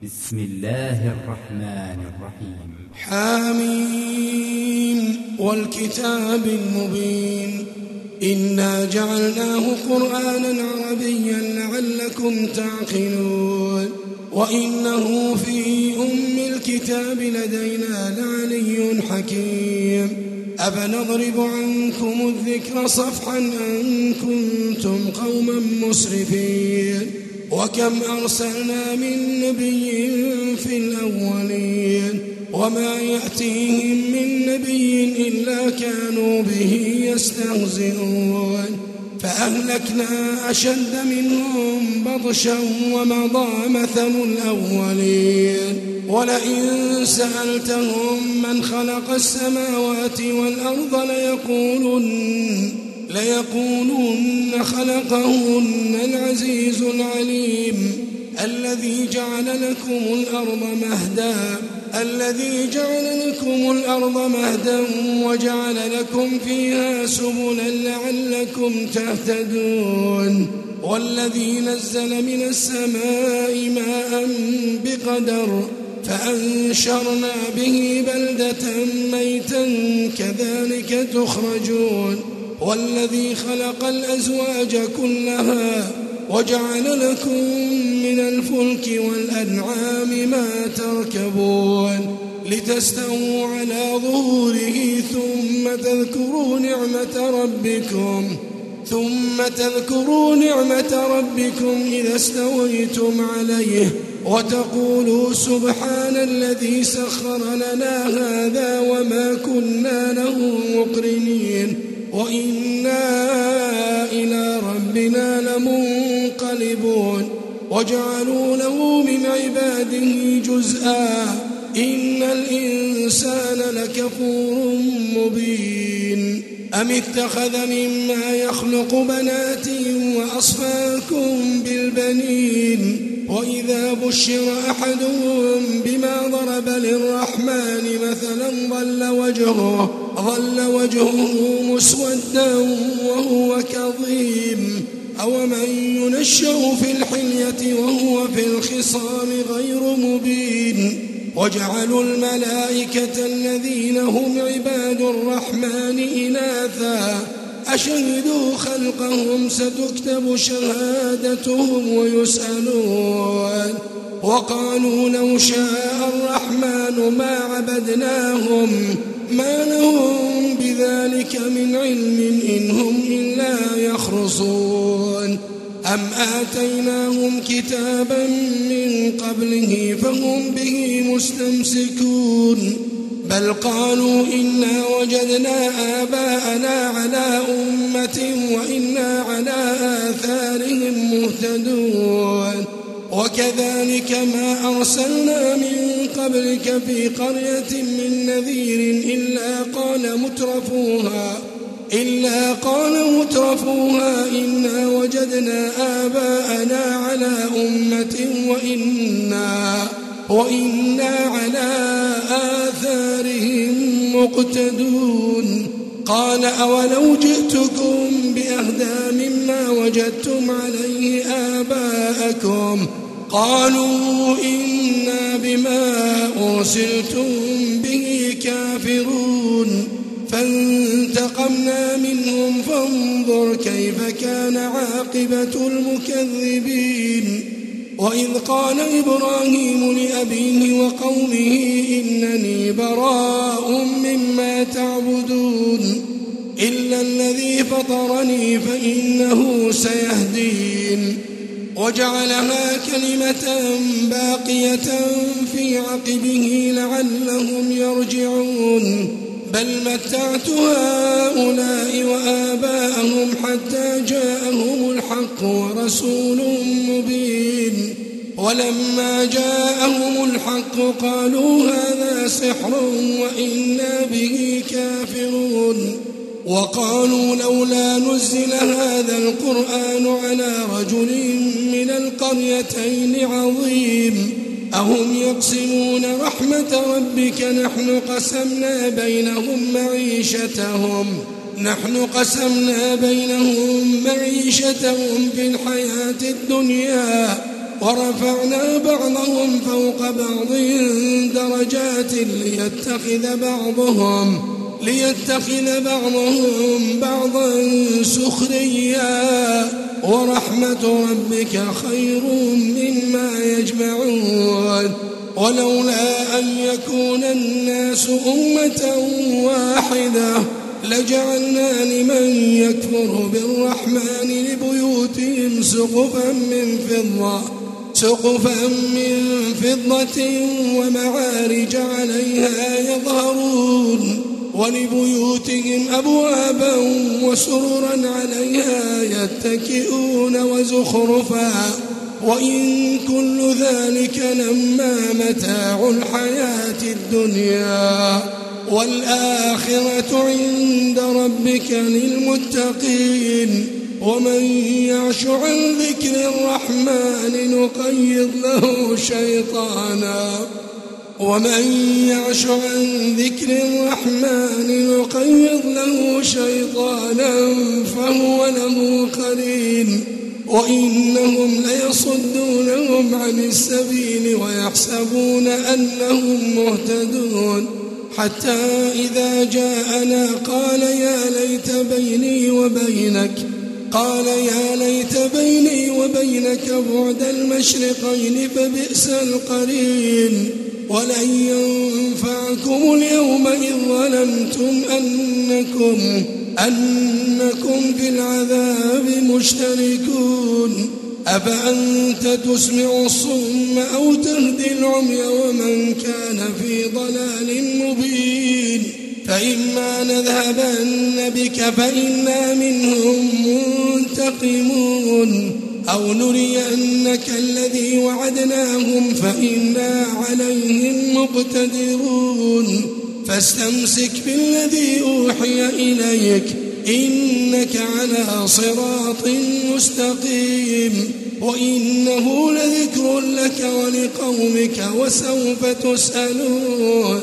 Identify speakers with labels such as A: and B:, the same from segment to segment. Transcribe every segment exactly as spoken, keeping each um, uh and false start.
A: بسم الله الرحمن الرحيم.
B: حامين والكتاب المبين إنا جعلناه قرآنا عربيا لعلكم تعقلون وإنه في أم الكتاب لدينا لعلي حكيم أفنضرب عنكم الذكر صفحا أن كنتم قوما مسرفين وكم أرسلنا من نبي في الأولين وما يأتيهم من نبي إلا كانوا به يستهزئون فأهلكنا أشد منهم بطشا ومضى مثل الأولين ولئن سألتهم من خلق السماوات والأرض ليقولن ليقولن خلقهن العزيز العليم الذي جعل لكم الأرض مهدا الذي جعل لكم الأرض مهدا وجعل لكم فيها سبلا لعلكم تهتدون والذي نزل من السماء ماء بقدر فأنشرنا به بلدة ميتا كذلك تخرجون والذي خلق الأزواج كلها وجعل لكم من الفلك والأنعام ما تركبون لتستووا على ظهوره ثم تذكروا نعمة ربكم ثم تذكروا نعمة ربكم إذا استويتم عليه وتقولوا سبحان الذي سخر لنا هذا وما كنا له مقرنين وإنا إلى ربنا لمنقلبون وجعلوا له من عباده جزءا إن الإنسان لكفور مبين أم اتخذ مما يخلق بنات وأصفاكم بالبنين وإذا بشر أحدهم بما ضرب للرحمن مثلا ظل وجهه ظل وجهه مسودا وهو كظيم أومن ينشأ في الحلية وهو في الخصام غير مبين وجعلوا الملائكة الذين هم عباد الرحمن إناثا أشهدوا خلقهم ستكتب شهادتهم ويسألون وقالوا لو شاء الرحمن ما عبدناهم ما لهم بذلك من علم إن هم إلا يخرصون أم آتيناهم كتابا من قبله فهم به مستمسكون بل قالوا إنا وجدنا آباءنا على أمة وإنا على آثارهم مهتدون وكذلك ما أرسلنا من قبلك في قرية من نذير إلا قال مترفوها إلا قال مترفوها إنا وجدنا آباءنا على أمة وإنا وإنا على آثارهم مقتدون قال أولو جئتكم بأهدى مما وجدتم عليه آباءكم قالوا إنا بما أرسلتم به كافرون فانتقمنا منهم فانظر كيف كان عاقبة المكذبين وإذ قال إبراهيم لأبيه وقومه إنني براء مما تعبدون إلا الذي فطرني فإنه سيهدين وجعلها كلمة باقية في عقبه لعلهم يرجعون بل متعت هؤلاء وآباءهم حتى جاءهم الحق ورسول مبين ولما جاءهم الحق قالوا هذا سحر وإنا به كافرون وقالوا لولا نزل هذا القرآن على رجل من القريتين عظيم أهم يقسمون رحمة ربك نحن قسمنا بينهم معيشتهم نحن قسمنا بينهم معيشتهم في الحياة الدنيا ورفعنا بعضهم فوق بعض درجات ليتخذ بعضهم ليتخذ بعضهم بعضا سخريا ورحمة ربك خير مما يجمعون ولولا أن يكون الناس أمة واحدة لجعلنا لمن يكفر بالرحمن لبيوتهم سقفا من فضة سقفا من فضة ومعارج عليها يظهرون ولبيوتهم أبوابا وسررا عليها يتكئون وزخرفا وإن كل ذلك لما متاع الحياة الدنيا والآخرة عند ربك للمتقين ومن يعش عن ذكر الرحمن نقيض له شيطانا ومن يعش عن ذكر الرحمن نقيض له شيطانا فهو له قرين وإنهم ليصدونهم عن السبيل ويحسبون أنهم مهتدون حتى إذا جاءنا قال يا ليت بيني وبينك قال يا ليت بيني وبينك بعد المشرقين فبئس القرين ولن ينفعكم اليوم إذ ظلمتم أنكم أنكم في العذاب مشتركون أفأنت تسمع الصم أو تهدي العمي ومن كان في ضلال مبين فإما نذهبن بك فإنا منهم منتقمون أو نرينك الذي وعدناهم فإنا عليهم مقتدرون فاستمسك بالذي أوحي إليك إنك على صراط مستقيم وإنه لذكر لك ولقومك وسوف تسألون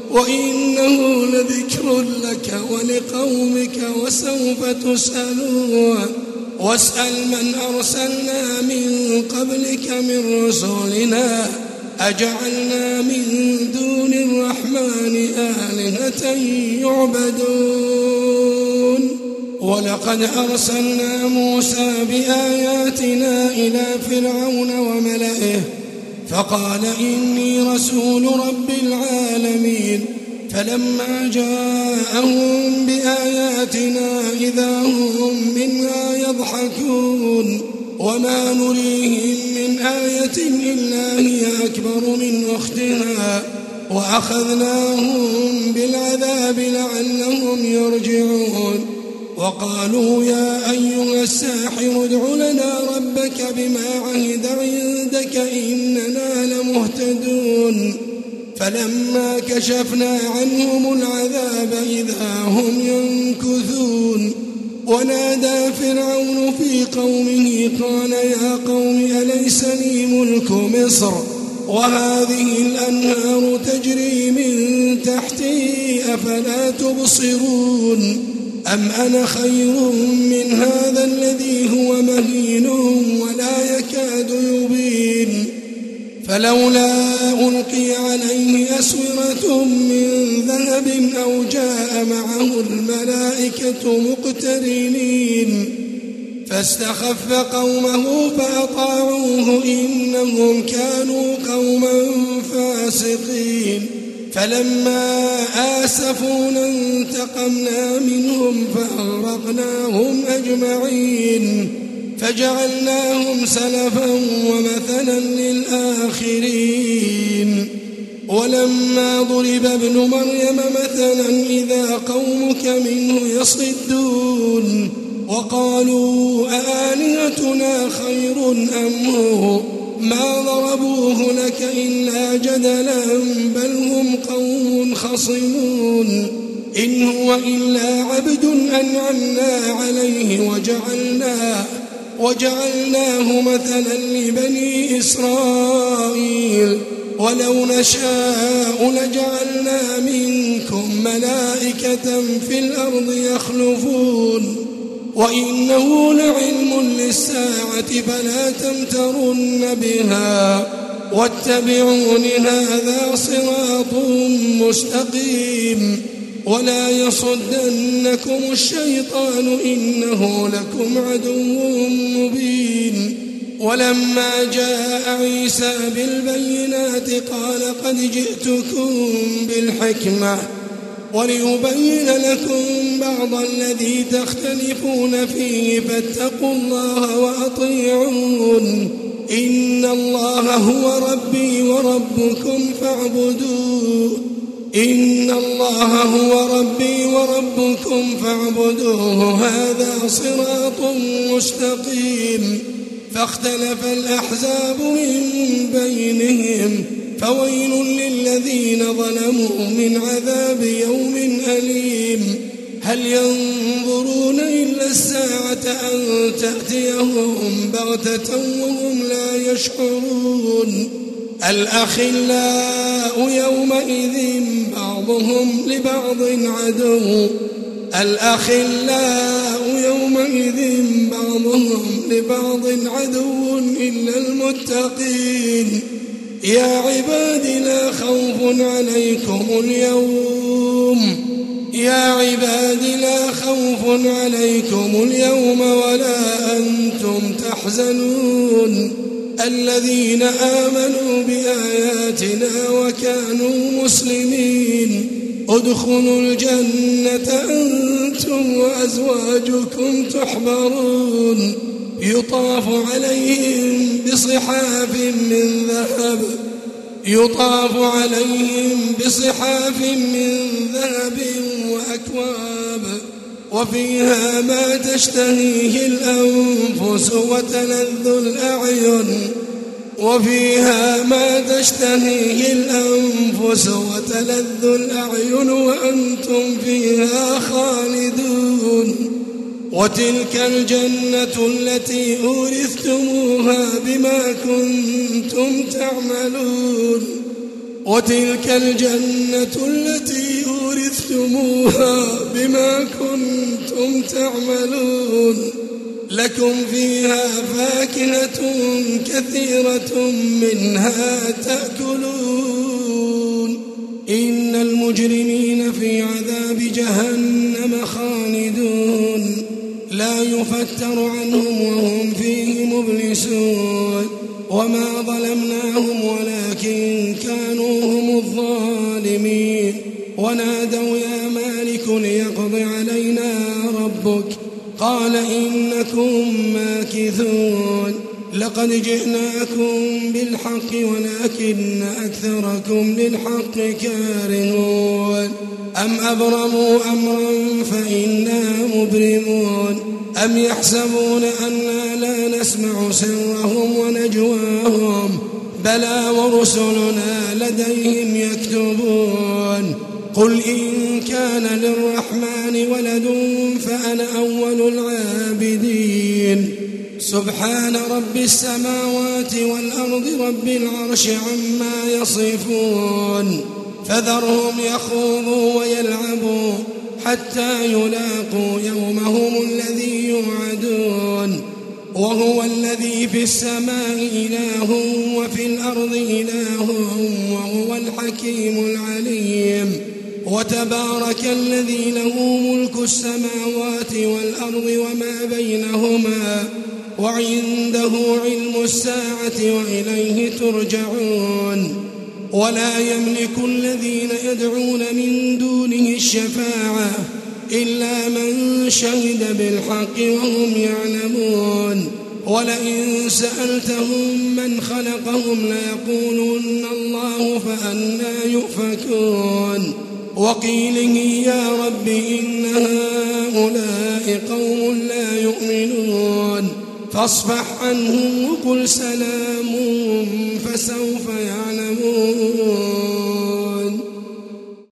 B: وإنه لذكر لك ولقومك وسوف تسألون واسأل من أرسلنا من قبلك من رسلنا أجعلنا من دون الرحمن آلهة يعبدون ولقد أرسلنا موسى بآياتنا إلى فرعون وملئه فقال إني رسول رب العالمين فلما جاءهم بآياتنا إذا هم منها يضحكون وما نريهم من آية إلا هي أكبر من أختها وأخذناهم بالعذاب لعلهم يرجعون وقالوا يا أيها الساحر ادع لنا ربك بما عهد عندك إننا لمهتدون فلما كشفنا عنهم العذاب إذا هم ينكثون ونادى فرعون في قومه قال يا قوم أليس لي ملك مصر وهذه الأنهار تجري من تحتي أفلا تبصرون أم أنا خير من هذا الذي هو مهين ولا يكاد يبين فلولا ألقي عليه أسورة من ذهب أو جاء معه الملائكة مقترنين فاستخف قومه فأطاعوه إنهم كانوا قوما فاسقين فلما آسفونا انتقمنا منهم فأغرقناهم أجمعين فجعلناهم سلفا ومثلا للآخرين ولما ضرب ابن مريم مثلا إذا قومك منه يصدون وقالوا أآلهتنا خير أم هو ما ضربوه لك إلا جدلا بل هم قوم خصمون إن هو إلا عبد أنعمنا عليه وجعلناه وجعلناه مثلا لبني إسرائيل ولو نشاء لجعلنا منكم ملائكة في الأرض يخلفون وإنه لعلم للساعة فلا تمترن بها واتبعون هذا صراط مستقيم ولا يصدنكم الشيطان إنه لكم عدو مبين. ولما جاء عيسى بالبينات قال قد جئتكم بالحكمة وليبين لكم بعض الذي تختلفون فيه فاتقوا الله وأطيعون إن الله هو ربي وربكم فاعبدوه إن الله هو ربي وربكم فاعبدوه هذا صراط مستقيم. فاختلف الأحزاب من بينهم فويل للذين ظلموا من عذاب يوم أليم. هل ينظرون إلا الساعة أن تأتيهم بغتة وهم لا يشعرون. الأخلاء يومئذ بعضهم لبعض عدو الأخلاء يومئذ بعضهم لبعض عدو إلا المتقين. يا عباد لا خوف عليكم اليوم يا عباد لا خوف عليكم اليوم ولا أنتم تحزنون الذين آمنوا بآياتنا وكانوا مسلمين ادخلوا الجنة أنتم وأزواجكم تحبرون يطاف عليهم بصحاف من ذهب يطاف عليهم بصحاف من ذهب وأكواب وفيها ما تشتهيه الأنفس وتلذ الأعين وفيها ما تشتهيه الأنفس وتلذ الأعين وأنتم فيها خالدون. وتلك الجنة التي أورثتموها بما كنتم تعملون وتلك الجنة التي أورثتموها بما كنتم تعملون لكم فيها فاكهة كثيرة منها تأكلون إن المجرمين في عذاب جهنم خالدون لا يفتر عنهم وهم فيه مبلسون وما ظلمناهم ولكن كانوا هم الظالمين. ونادوا يا مالك ليقض علينا ربك قال إنكم ماكثون لقد جئناكم بالحق ولكن أكثركم للحق كارهون أم أبرموا أمرا فإنا مبرمون أم يحسبون أنا لا نسمع سرهم ونجواهم بلى ورسلنا لديهم يكتبون قل إن كان للرحمن ولد فأنا أول العابدين سبحان رب السماوات والأرض رب العرش عما يصفون فذرهم يخوضوا ويلعبوا حتى يلاقوا يومهم الذي يوعدون وهو الذي في السماء إله وفي الأرض إله وهو الحكيم العليم. وتبارك الذي له ملك السماوات والأرض وما بينهما وعنده علم الساعة وإليه ترجعون. ولا يملك الذين يدعون من دونه الشفاعة إلا من شهد بالحق وهم يعلمون. ولئن سألتهم من خلقهم ليقولن الله فأنى يؤفكون. وقيله يا رب إن هؤلاء قوم لا يؤمنون فاصفح عنهم وقل سلام فسوف يعلمون.